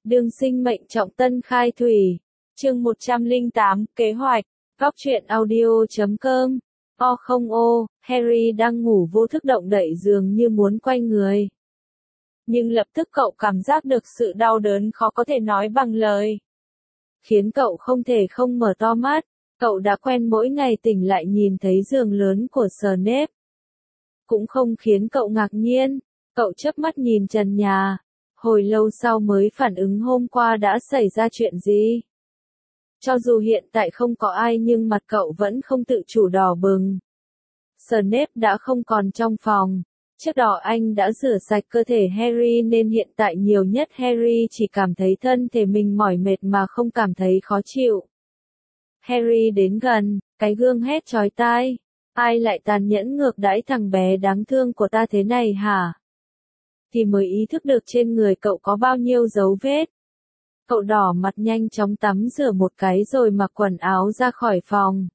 Đương sinh mệnh trọng tân khai thủy. Chương 108, kế hoạch. Góc truyện audio.com. O, Harry đang ngủ vô thức động đậy giường như muốn quay người. Nhưng lập tức cậu cảm giác được sự đau đớn khó có thể nói bằng lời. Khiến cậu không thể không mở to mắt. Cậu đã quen mỗi ngày tỉnh lại nhìn thấy giường lớn của Snape. Cũng không khiến cậu ngạc nhiên. Cậu chớp mắt nhìn trần nhà. Hồi lâu sau mới phản ứng hôm qua đã xảy ra chuyện gì. Cho dù hiện tại không có ai nhưng mặt cậu vẫn không tự chủ đỏ bừng. Snape đã không còn trong phòng. Trước đó anh đã rửa sạch cơ thể Harry nên hiện tại nhiều nhất Harry chỉ cảm thấy thân thể mình mỏi mệt mà không cảm thấy khó chịu. Harry đến gần, cái gương hét chói tai. Ai lại tàn nhẫn ngược đãi thằng bé đáng thương của ta thế này hả? Thì mới ý thức được trên người cậu có bao nhiêu dấu vết. Cậu đỏ mặt nhanh chóng tắm rửa một cái rồi mặc quần áo ra khỏi phòng.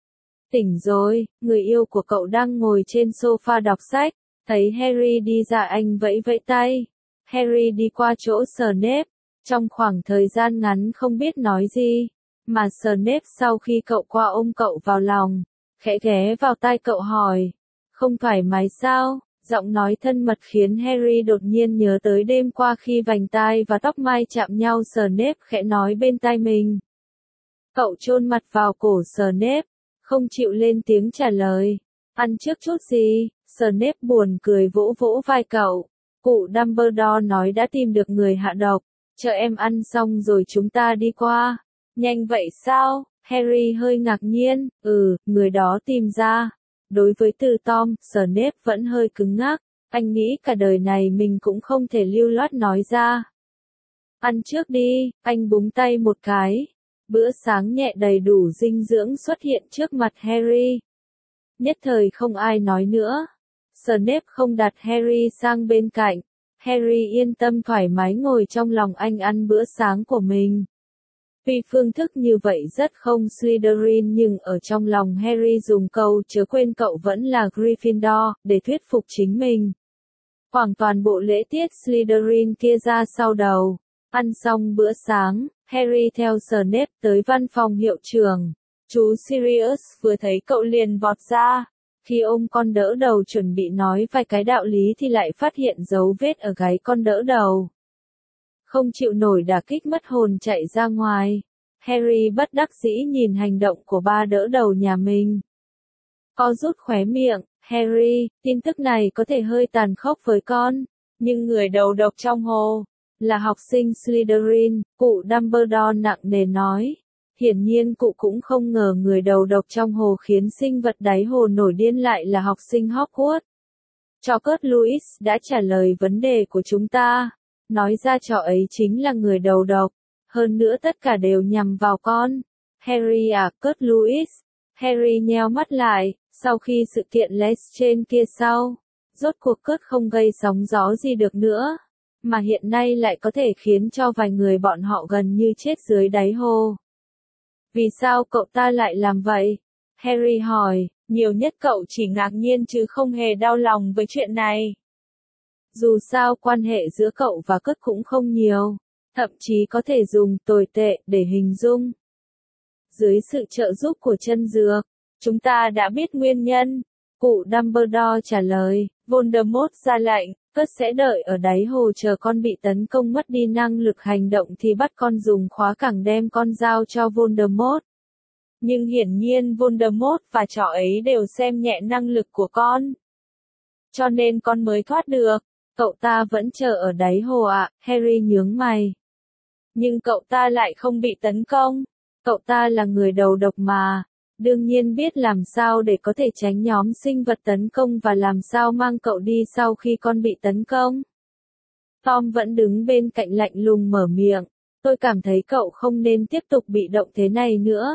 Tỉnh rồi, người yêu của cậu đang ngồi trên sofa đọc sách. Thấy Harry đi ra anh vẫy vẫy tay. Harry đi qua chỗ Snape. Trong khoảng thời gian ngắn không biết nói gì. Mà Snape sau khi cậu qua ôm cậu vào lòng. Khẽ ghé vào tai cậu hỏi. Không thoải mái sao? Giọng nói thân mật khiến Harry đột nhiên nhớ tới đêm qua khi vành tai và tóc mai chạm nhau. Snape khẽ nói bên tai mình. Cậu chôn mặt vào cổ Snape. Không chịu lên tiếng trả lời. Ăn trước chút gì? Snape buồn cười vỗ vỗ vai cậu. Cụ Dumbledore nói đã tìm được người hạ độc. Chờ em ăn xong rồi chúng ta đi qua. Nhanh vậy sao? Harry hơi ngạc nhiên. Người đó tìm ra. Đối với từ Tom, Snape vẫn hơi cứng ngắc. Anh nghĩ cả đời này mình cũng không thể lưu loát nói ra. Ăn trước đi, anh búng tay một cái. Bữa sáng nhẹ đầy đủ dinh dưỡng xuất hiện trước mặt Harry. Nhất thời không ai nói nữa. Snape không đặt Harry sang bên cạnh. Harry yên tâm thoải mái ngồi trong lòng anh ăn bữa sáng của mình. Tuy phương thức như vậy rất không Slytherin nhưng ở trong lòng Harry dùng câu chớ quên cậu vẫn là Gryffindor để thuyết phục chính mình. Khoảng toàn bộ lễ tiết Slytherin kia ra sau đầu. Ăn xong bữa sáng, Harry theo Snape tới văn phòng hiệu trưởng. Chú Sirius vừa thấy cậu liền vọt ra. Khi ôm con đỡ đầu chuẩn bị nói vài cái đạo lý thì lại phát hiện dấu vết ở gáy con đỡ đầu. Không chịu nổi đả kích mất hồn chạy ra ngoài. Harry bất đắc dĩ nhìn hành động của ba đỡ đầu nhà mình. Co rút khóe miệng, Harry, tin tức này có thể hơi tàn khốc với con, nhưng người đầu độc trong hồ là học sinh Slytherin, cụ Dumbledore nặng nề nói. Hiển nhiên cụ cũng không ngờ người đầu độc trong hồ khiến sinh vật đáy hồ nổi điên lại là học sinh Hogwarts. Cho Louis đã trả lời vấn đề của chúng ta. Nói ra trò ấy chính là người đầu độc. Hơn nữa tất cả đều nhằm vào con. Harry à, Louis. Harry nheo mắt lại, sau khi sự kiện Lestrange kia sau. Rốt cuộc không gây sóng gió gì được nữa. Mà hiện nay lại có thể khiến cho vài người bọn họ gần như chết dưới đáy hồ. Vì sao cậu ta lại làm vậy? Harry hỏi, nhiều nhất cậu chỉ ngạc nhiên chứ không hề đau lòng với chuyện này. Dù sao quan hệ giữa cậu và cũng không nhiều, thậm chí có thể dùng tồi tệ để hình dung. Dưới sự trợ giúp của chân dược, chúng ta đã biết nguyên nhân. Cụ Dumbledore trả lời, Voldemort ra lệnh, sẽ đợi ở đáy hồ chờ con bị tấn công mất đi năng lực hành động thì bắt con dùng khóa cảng đem con giao cho Voldemort. Nhưng hiển nhiên Voldemort và trò ấy đều xem nhẹ năng lực của con. Cho nên con mới thoát được. Cậu ta vẫn chờ ở đáy hồ ạ, Harry nhướng mày. Nhưng cậu ta lại không bị tấn công. Cậu ta là người đầu độc mà. Đương nhiên biết làm sao để có thể tránh nhóm sinh vật tấn công và làm sao mang cậu đi sau khi con bị tấn công. Tom vẫn đứng bên cạnh lạnh lùng mở miệng. Tôi cảm thấy cậu không nên tiếp tục bị động thế này nữa.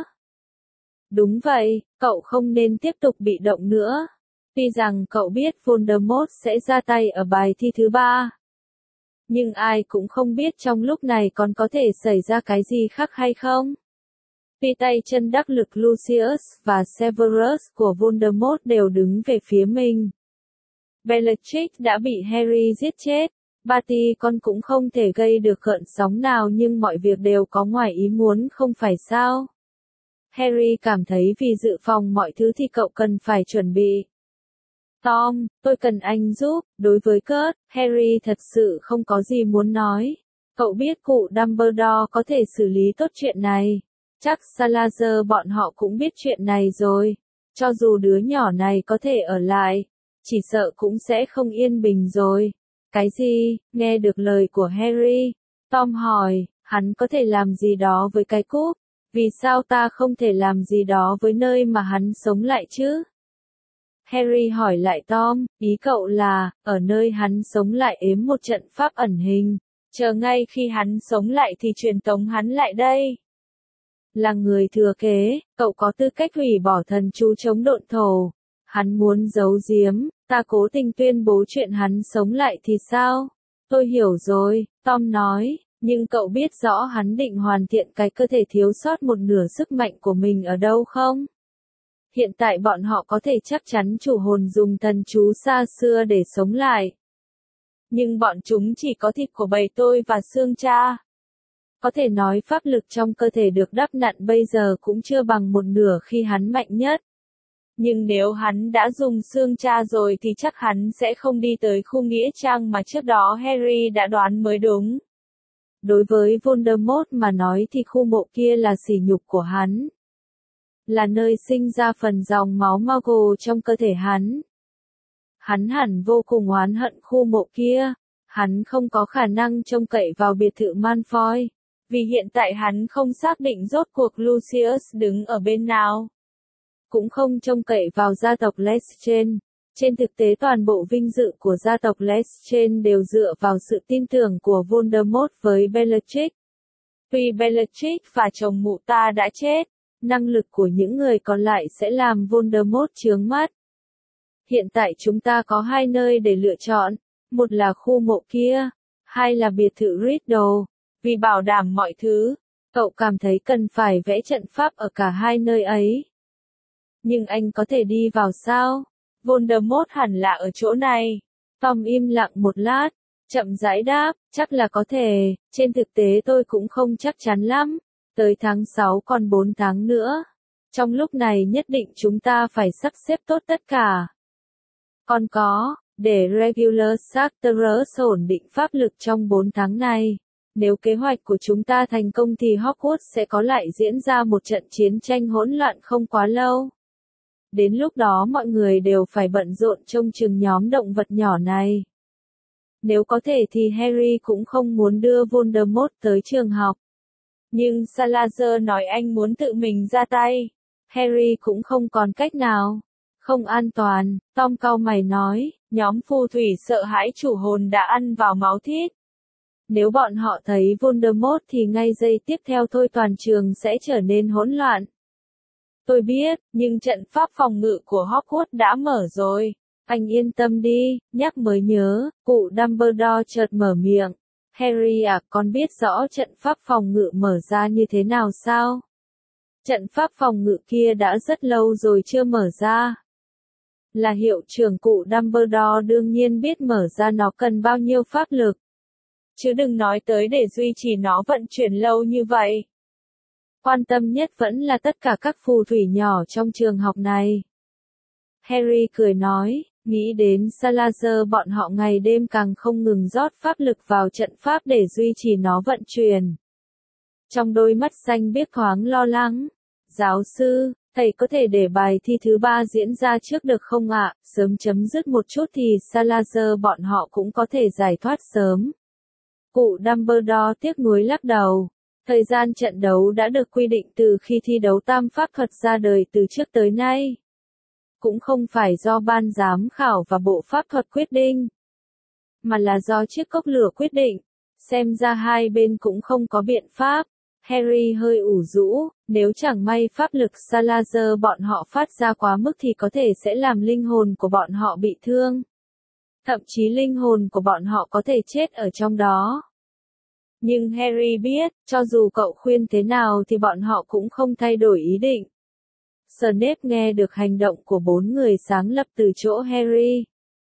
Đúng vậy, cậu không nên tiếp tục bị động nữa. Tuy rằng cậu biết Voldemort sẽ ra tay ở bài thi thứ 3. Nhưng ai cũng không biết trong lúc này còn có thể xảy ra cái gì khác hay không. Tuy tay chân đắc lực Lucius và Severus của Voldemort đều đứng về phía mình. Bellatrix đã bị Harry giết chết. Barty con cũng không thể gây được gợn sóng nào nhưng mọi việc đều có ngoài ý muốn không phải sao? Harry cảm thấy vì dự phòng mọi thứ thì cậu cần phải chuẩn bị. Tom, tôi cần anh giúp, đối với Kurt, Harry thật sự không có gì muốn nói. Cậu biết cụ Dumbledore có thể xử lý tốt chuyện này. Chắc Salazar bọn họ cũng biết chuyện này rồi. Cho dù đứa nhỏ này có thể ở lại, chỉ sợ cũng sẽ không yên bình rồi. Cái gì? Nghe được lời của Harry, Tom hỏi, hắn có thể làm gì đó với cái cúp? Vì sao ta không thể làm gì đó với nơi mà hắn sống lại chứ? Harry hỏi lại Tom, ý cậu là, ở nơi hắn sống lại ếm một trận pháp ẩn hình, chờ ngay khi hắn sống lại thì truyền tống hắn lại đây. Là người thừa kế, cậu có tư cách hủy bỏ thần chú chống độn thổ. Hắn muốn giấu giếm, ta cố tình tuyên bố chuyện hắn sống lại thì sao? Tôi hiểu rồi, Tom nói, nhưng cậu biết rõ hắn định hoàn thiện cái cơ thể thiếu sót một nửa sức mạnh của mình ở đâu không? Hiện tại bọn họ có thể chắc chắn chủ hồn dùng thần chú xa xưa để sống lại. Nhưng bọn chúng chỉ có thịt của bầy tôi và xương cha. Có thể nói pháp lực trong cơ thể được đắp nặn bây giờ cũng chưa bằng một nửa khi hắn mạnh nhất. Nhưng nếu hắn đã dùng xương cha rồi thì chắc hắn sẽ không đi tới khu nghĩa trang mà trước đó Harry đã đoán mới đúng. Đối với Voldemort mà nói thì khu mộ kia là sỉ nhục của hắn. Là nơi sinh ra phần dòng máu Muggle trong cơ thể hắn. Hắn hẳn vô cùng oán hận khu mộ kia. Hắn không có khả năng trông cậy vào biệt thự Malfoy. Vì hiện tại hắn không xác định rốt cuộc Lucius đứng ở bên nào. Cũng không trông cậy vào gia tộc Lestrange. Trên thực tế toàn bộ vinh dự của gia tộc Lestrange đều dựa vào sự tin tưởng của Voldemort với Bellatrix. Tuy Bellatrix và chồng mụ ta đã chết, năng lực của những người còn lại sẽ làm Voldemort chướng mắt. Hiện tại chúng ta có hai nơi để lựa chọn, một là khu mộ kia, hai là biệt thự Riddle. Vì bảo đảm mọi thứ, cậu cảm thấy cần phải vẽ trận pháp ở cả hai nơi ấy. Nhưng anh có thể đi vào sao? Voldemort hẳn là ở chỗ này. Tom im lặng một lát, chậm rãi đáp, chắc là có thể, trên thực tế tôi cũng không chắc chắn lắm. Tới tháng 6 còn 4 tháng nữa. Trong lúc này nhất định chúng ta phải sắp xếp tốt tất cả. Còn có, để Regulus Charterus ổn định pháp lực trong 4 tháng này. Nếu kế hoạch của chúng ta thành công thì Hogwarts sẽ có lại diễn ra một trận chiến tranh hỗn loạn không quá lâu. Đến lúc đó mọi người đều phải bận rộn trông chừng nhóm động vật nhỏ này. Nếu có thể thì Harry cũng không muốn đưa Voldemort tới trường học. Nhưng Salazar nói anh muốn tự mình ra tay. Harry cũng không còn cách nào. Không an toàn, Tom cau mày nói, nhóm phù thủy sợ hãi chủ hồn đã ăn vào máu thít. Nếu bọn họ thấy Voldemort thì ngay giây tiếp theo thôi toàn trường sẽ trở nên hỗn loạn. Tôi biết, nhưng trận pháp phòng ngự của Hogwarts đã mở rồi. Anh yên tâm đi, nhắc mới nhớ, cụ Dumbledore chợt mở miệng. Harry à, con biết rõ trận pháp phòng ngự mở ra như thế nào sao? Trận pháp phòng ngự kia đã rất lâu rồi chưa mở ra. Là hiệu trưởng cụ Dumbledore đương nhiên biết mở ra nó cần bao nhiêu pháp lực. Chứ đừng nói tới để duy trì nó vận chuyển lâu như vậy. Quan tâm nhất vẫn là tất cả các phù thủy nhỏ trong trường học này. Harry cười nói, nghĩ đến Salazar bọn họ ngày đêm càng không ngừng rót pháp lực vào trận pháp để duy trì nó vận chuyển. Trong đôi mắt xanh biếc thoáng lo lắng. Giáo sư, thầy có thể để bài thi thứ 3 diễn ra trước được không ạ? Sớm chấm dứt một chút thì Salazar bọn họ cũng có thể giải thoát sớm. Cụ Dumbledore tiếc nuối lắc đầu. Thời gian trận đấu đã được quy định từ khi thi đấu tam pháp thuật ra đời từ trước tới nay. Cũng không phải do ban giám khảo và bộ pháp thuật quyết định, mà là do chiếc cốc lửa quyết định. Xem ra hai bên cũng không có biện pháp. Harry hơi ủ rũ, nếu chẳng may pháp lực Salazar bọn họ phát ra quá mức thì có thể sẽ làm linh hồn của bọn họ bị thương. Thậm chí linh hồn của bọn họ có thể chết ở trong đó. Nhưng Harry biết, cho dù cậu khuyên thế nào thì bọn họ cũng không thay đổi ý định. Snape nghe được hành động của 4 người sáng lập từ chỗ Harry.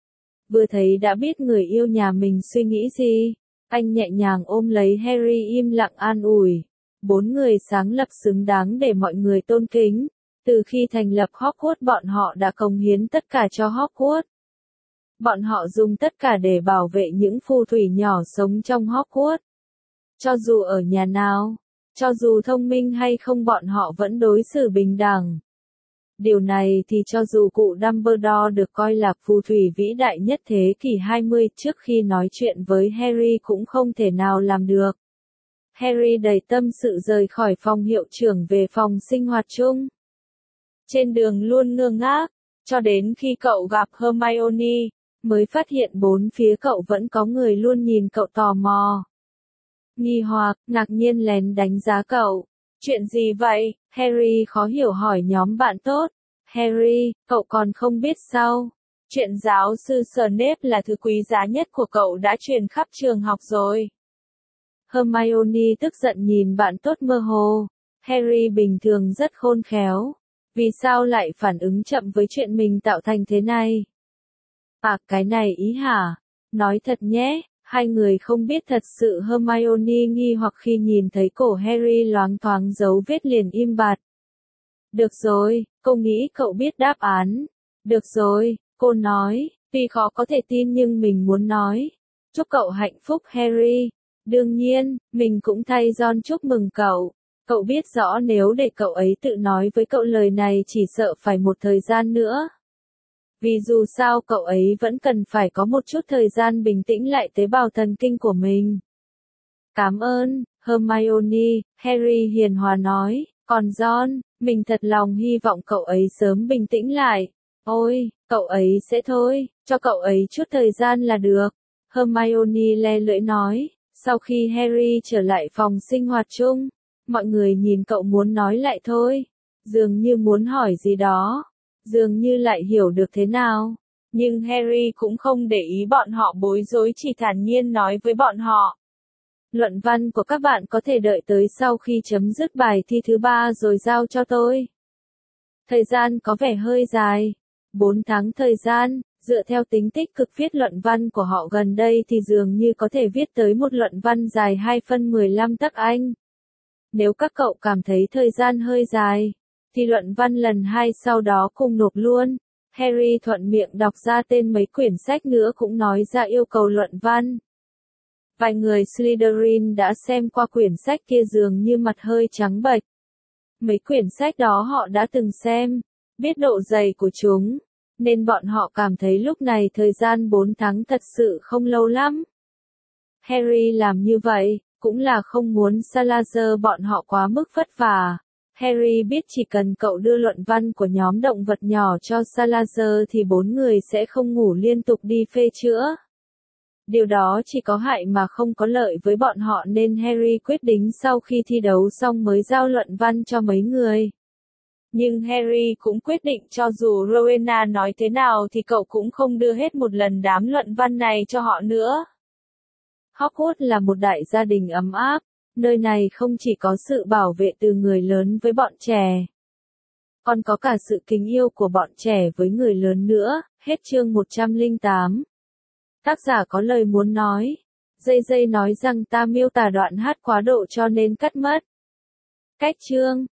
Vừa thấy đã biết người yêu nhà mình suy nghĩ gì. Anh nhẹ nhàng ôm lấy Harry im lặng an ủi. 4 người sáng lập xứng đáng để mọi người tôn kính. Từ khi thành lập Hogwarts bọn họ đã cống hiến tất cả cho Hogwarts. Bọn họ dùng tất cả để bảo vệ những phù thủy nhỏ sống trong Hogwarts. Cho dù ở nhà nào, cho dù thông minh hay không bọn họ vẫn đối xử bình đẳng. Điều này thì cho dù cụ Dumbledore được coi là phù thủy vĩ đại nhất thế kỷ 20 trước khi nói chuyện với Harry cũng không thể nào làm được. Harry đầy tâm sự rời khỏi phòng hiệu trưởng về phòng sinh hoạt chung. Trên đường luôn ngơ ngác, cho đến khi cậu gặp Hermione, mới phát hiện bốn phía cậu vẫn có người luôn nhìn cậu tò mò. Nghi hoặc, ngạc nhiên lén đánh giá cậu. Chuyện gì vậy? Harry khó hiểu hỏi nhóm bạn tốt. Harry, cậu còn không biết sao? Chuyện giáo sư Snape là thứ quý giá nhất của cậu đã truyền khắp trường học rồi. Hermione tức giận nhìn bạn tốt mơ hồ. Harry bình thường rất khôn khéo. Vì sao lại phản ứng chậm với chuyện mình tạo thành thế này? À, cái này ý hả? Nói thật nhé, hai người không biết thật sự. Hermione nghi hoặc khi nhìn thấy cổ Harry loáng thoáng dấu vết liền im bặt. Được rồi, cô nghĩ cậu biết đáp án. Được rồi, cô nói, tuy khó có thể tin nhưng mình muốn nói. Chúc cậu hạnh phúc Harry. Đương nhiên, mình cũng thay Ron chúc mừng cậu. Cậu biết rõ nếu để cậu ấy tự nói với cậu lời này chỉ sợ phải một thời gian nữa. Vì dù sao cậu ấy vẫn cần phải có một chút thời gian bình tĩnh lại tế bào thần kinh của mình. Cảm ơn, Hermione, Harry hiền hòa nói. Còn Ron, mình thật lòng hy vọng cậu ấy sớm bình tĩnh lại. Ôi, cậu ấy sẽ thôi, cho cậu ấy chút thời gian là được. Hermione le lưỡi nói. Sau khi Harry trở lại phòng sinh hoạt chung, mọi người nhìn cậu muốn nói lại thôi. Dường như muốn hỏi gì đó. Dường như lại hiểu được thế nào. Nhưng Harry cũng không để ý bọn họ bối rối, chỉ thản nhiên nói với bọn họ. Luận văn của các bạn có thể đợi tới sau khi chấm dứt bài thi thứ 3 rồi giao cho tôi. Thời gian có vẻ hơi dài. 4 tháng thời gian, dựa theo tính tích cực viết luận văn của họ gần đây thì dường như có thể viết tới một luận văn dài 2/15 tắc Anh. Nếu các cậu cảm thấy thời gian hơi dài, thì luận văn lần 2 sau đó cùng nộp luôn. Harry thuận miệng đọc ra tên mấy quyển sách nữa cũng nói ra yêu cầu luận văn. Vài người Slytherin đã xem qua quyển sách kia dường như mặt hơi trắng bệch. Mấy quyển sách đó họ đã từng xem, biết độ dày của chúng, nên bọn họ cảm thấy lúc này thời gian 4 tháng thật sự không lâu lắm. Harry làm như vậy, cũng là không muốn Salazar bọn họ quá mức vất vả. Harry biết chỉ cần cậu đưa luận văn của nhóm động vật nhỏ cho Salazar thì 4 người sẽ không ngủ liên tục đi phê chữa. Điều đó chỉ có hại mà không có lợi với bọn họ nên Harry quyết định sau khi thi đấu xong mới giao luận văn cho mấy người. Nhưng Harry cũng quyết định cho dù Rowena nói thế nào thì cậu cũng không đưa hết một lần đám luận văn này cho họ nữa. Hogwarts là một đại gia đình ấm áp, nơi này không chỉ có sự bảo vệ từ người lớn với bọn trẻ, còn có cả sự kính yêu của bọn trẻ với người lớn nữa. Hết chương 108. Tác giả có lời muốn nói. Dây nói rằng ta miêu tả đoạn hát quá độ cho nên cắt mất. Cách chương